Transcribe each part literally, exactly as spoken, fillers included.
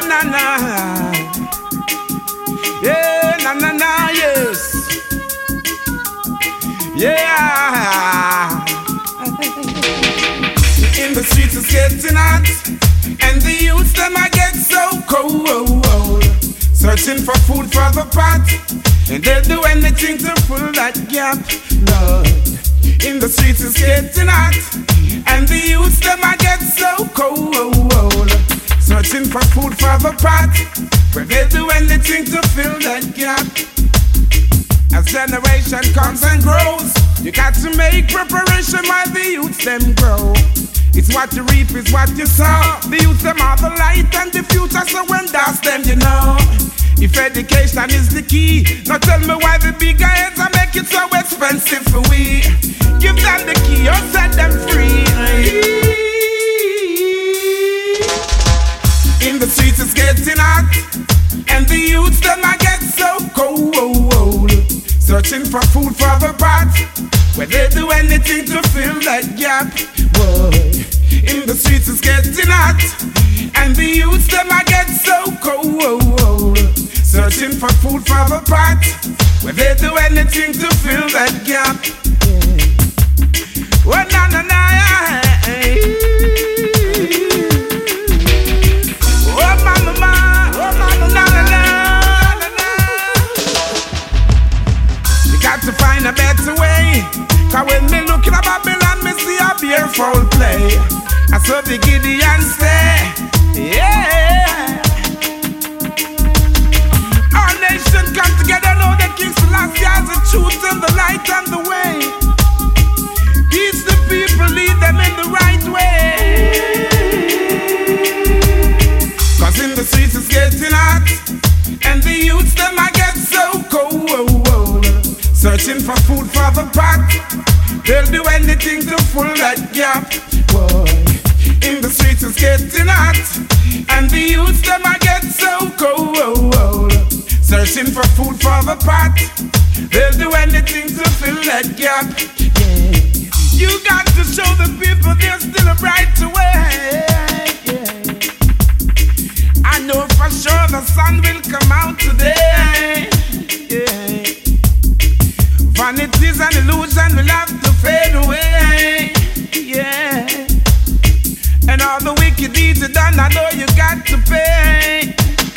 na na. Yeah, na na na, yes. Yeah. In the streets it's getting hot, and the youths them I get so cold. Searching for food for the pot, and they'll do anything to fill that gap. Lord, in the streets it's getting hot, and the youths them I get so cold. Searching for food for the pot, but they'll do anything to fill that gap. As generation comes and grows, you got to make preparation while the youths them grow. It's what you reap, it's what you sow. The youths them are the light and the future, so when that's them, you know. If education is the key, now tell me why the big heads are make it so expensive for we. Give them the key or set them free. In the streets it's getting hot, and the youths them I get so cold. Searching for food for the pot, where they do anything to fill that gap. Boy, in the streets it's getting hot, and the youths them I get so cold. Searching for food for the pot, where they do anything to fill that gap. Oh na na na, oh mama ma, oh mama na na na na. You got to find a better way, 'cause when me looking at Babylon, me see a beautiful play. I saw the Gideon say, yeah. Our nation come together, know that King Selassie has the truth and the light and the way. Teach the people, lead them in the right way. 'Cause in the streets it's getting hot, and the youths them I get so cold. Searching for food for the pot, they'll do anything to fill that gap. Boy, in the streets it's getting hot, and the youths them I get so cold. Searching for food for the pot, they'll do anything to fill that gap. Yeah. You got to show the people there's still a brighter way. Yeah. I know for sure the sun will come out today. Yeah. Vanities and illusion will have to fade away. Yeah. And all the wicked deeds are done, I know you got to pay.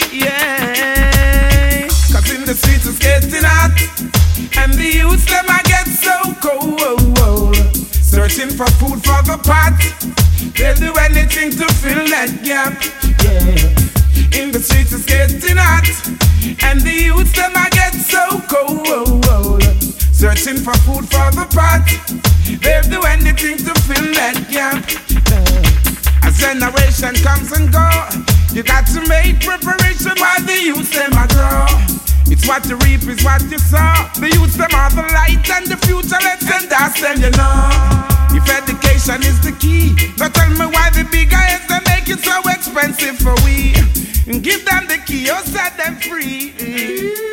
Yeah. 'Cause in the streets it's getting hot, and the youths them I get so cold. Searching for food for the pot, they'll do anything to fill that gap. Yeah. In the streets it's getting hot, and the youths them I get so cold. Searching for food for the pot, they'll do anything to fill that gap. Yeah. As generation comes and go, you got to make preparation while the youths them I grow. It's what you reap, is what you sow. The youths them are the light and the future, let's endorse them, you know. If education is the key, now tell me why the big heads they make it so expensive for we. And give them the key or set them free.